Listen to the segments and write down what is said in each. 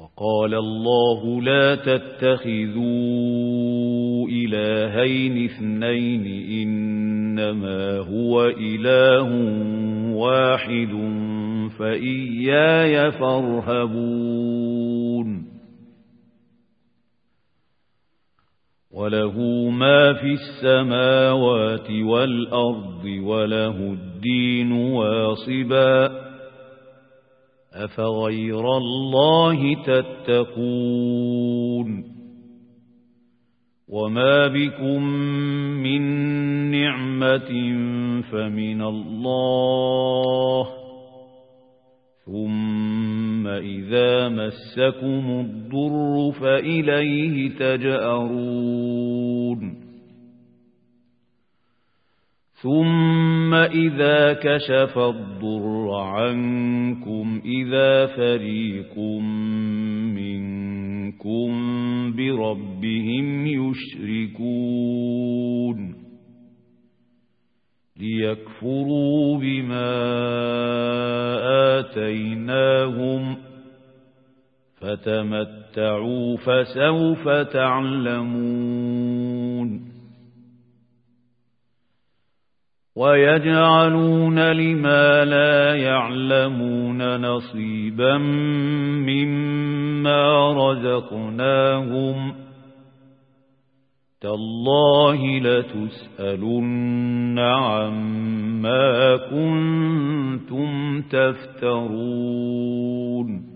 وقال الله لا تتخذوا إلهين اثنين إنما هو إله واحد فإياي فارهبون وله ما في السماوات والأرض وله الدين واصبا أفغير الله تتقون وما بكم من نعمة فمن الله ثم إذا مسكم الضر فإليه تجأرون ثم إذا كشف الضر عنكم إذا فريق منكم بربهم يشركون ليكفروا بما آتيناهم فتمتعوا فسوف تعلمون ويجعلون لما لا يعلمون نصيبا مما رزقناهم تالله لتسألن عما كنتم تفترون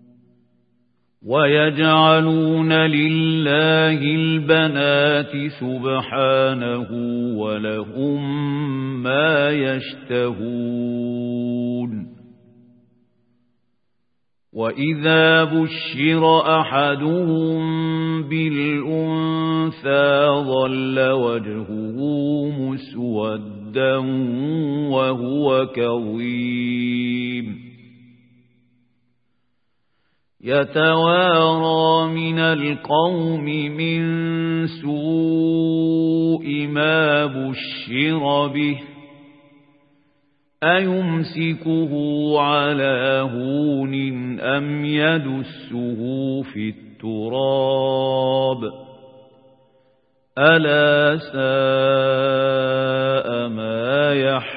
ويجعلون لله البنات سبحانه ولهم ما يشتهون وإذا بشر أحدهم بالأنثى ظل وجهه مسودا وهو كظيم يتوارى من القوم من سوء ما بشر به أيمسكه على هون أم يدسه في التراب ألا ساء ما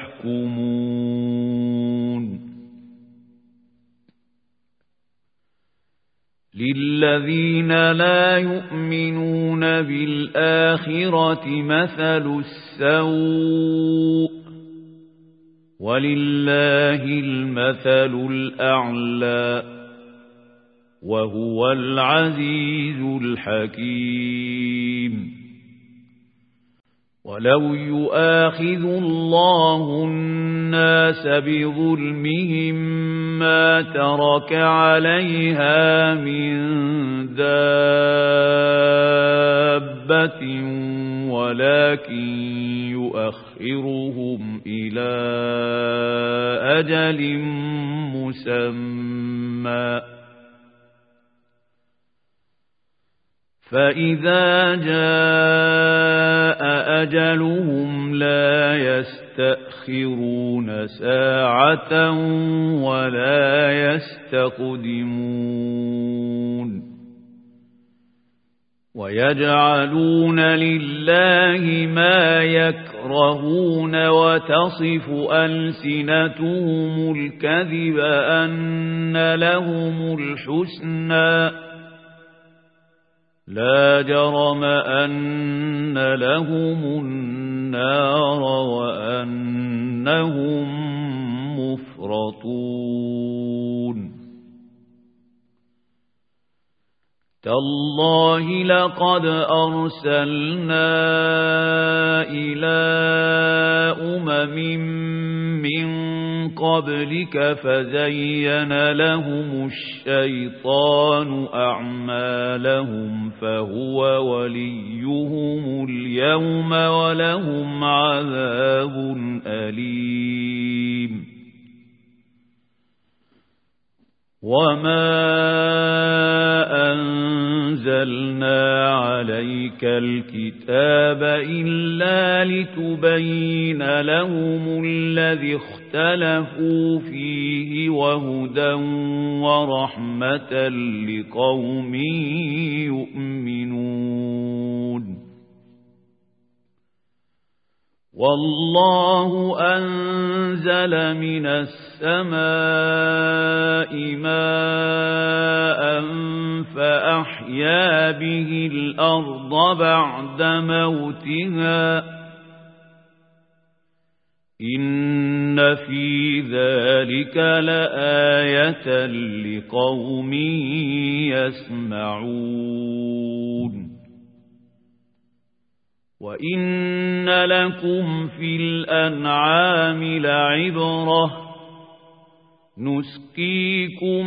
يحكمون للذين لا يؤمنون بالآخرة مثل السوء ولله المثل الأعلى وهو العزيز الحكيم ولو يؤاخذ الله الناس بظلمهم ما ترك عليها من دابة ولكن يؤخرهم إلى أجل مسمى فإذا جاء أجلهم لا يستأخرون ساعة ولا يستقدمون ويجعلون لله ما يكرهون وتصف ألسنتهم الكذب أن لهم الحسنى لا جرم أن لهم النار وأنهم مفرطون تالله لقد أرسلنا إلى من قبلك فزين لهم الشيطان أعمالهم فهو وليهم اليوم ولهم عذاب أليم وما أنزلنا عليك الكتاب إلا لتبين لهم الذي اختلفوا فيه وهدى ورحمة ورحمة لقوم يؤمنون والله أنزل من السماء ماء فأحيا به الأرض بعد موتها إن في ذلك لآية لقوم يسمعون وإن لكم في الأنعام لعبرة نسقيكم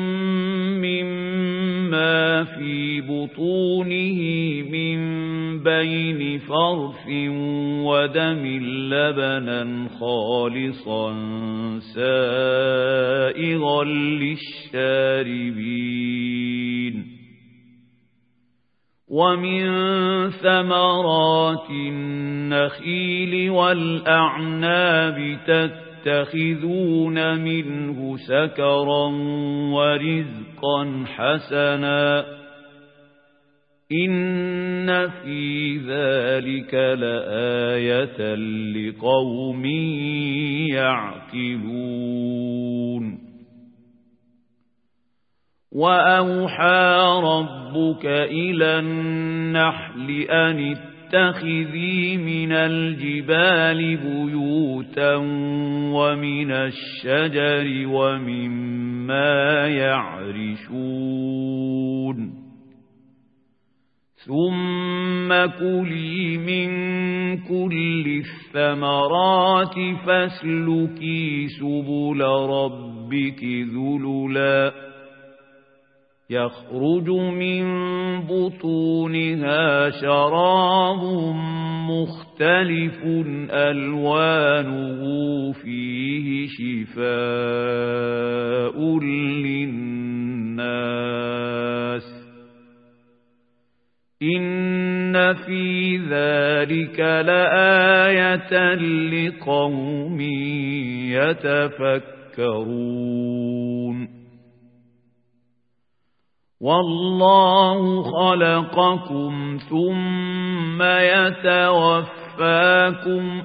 مما في بطونه من بين فرث ودم لبنا خالصا سائغا للشاربين ومن ثمرات النخيل والأعناب تتخذون منه سكرا ورزقا حسنا إن في ذلك لآية لقوم يعقلون وأوحى ربك إلى النحل أن اتخذي من الجبال بيوتا ومن الشجر ومما يعرشون ثم كلي من كل الثمرات فاسلكي سبل ربك ذللا يخرج من بطونها شراب مختلف ألوانه فيه شفاء للناس إن في ذلك لآية لقوم يتفكرون والله خلقكم ثم يتوفاكم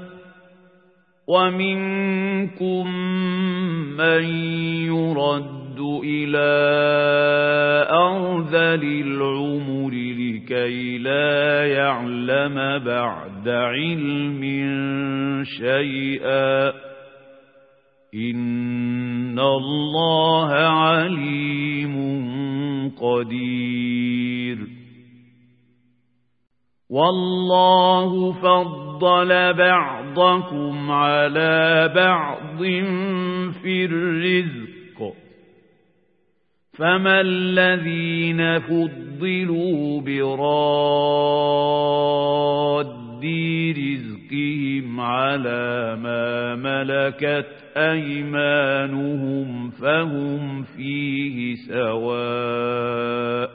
ومنكم من يرد إلى أرذل العمر لكي لا يعلم بعد علم شيئا إن الله عليم قدير والله فضل بعضكم على بعض في الرزق فما الذين فضلوا براد رزقهم على ما ملكت أيمانهم فهم فيه سواء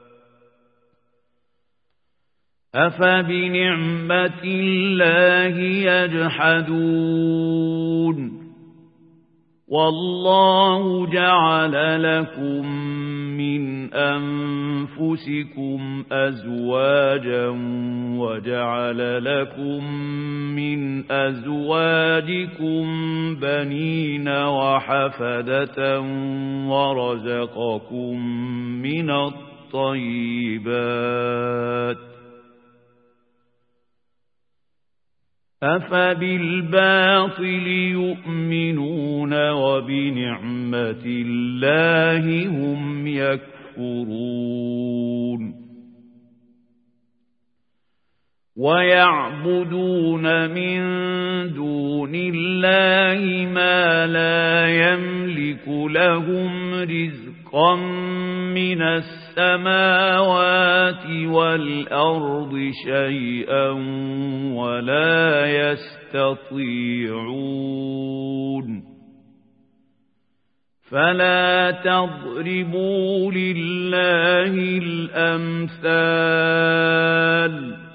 أفبنعمة الله يجحدون والله جعل لكم من أنفسكم أزواجا وجعل لكم من أزواجكم بنين وحفدة ورزقكم من الطيبات أفبالباطل يؤمنون وبنعمة الله هم يكفرون ويعبدون من دون الله ما لا يملك لهم رزقا من السماوات والأرض شيئا ولا يستطيعون فلا تضربوا لله الأمثال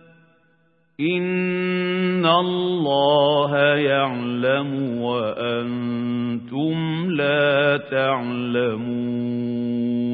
إن الله يعلم وأنتم لا تعلمون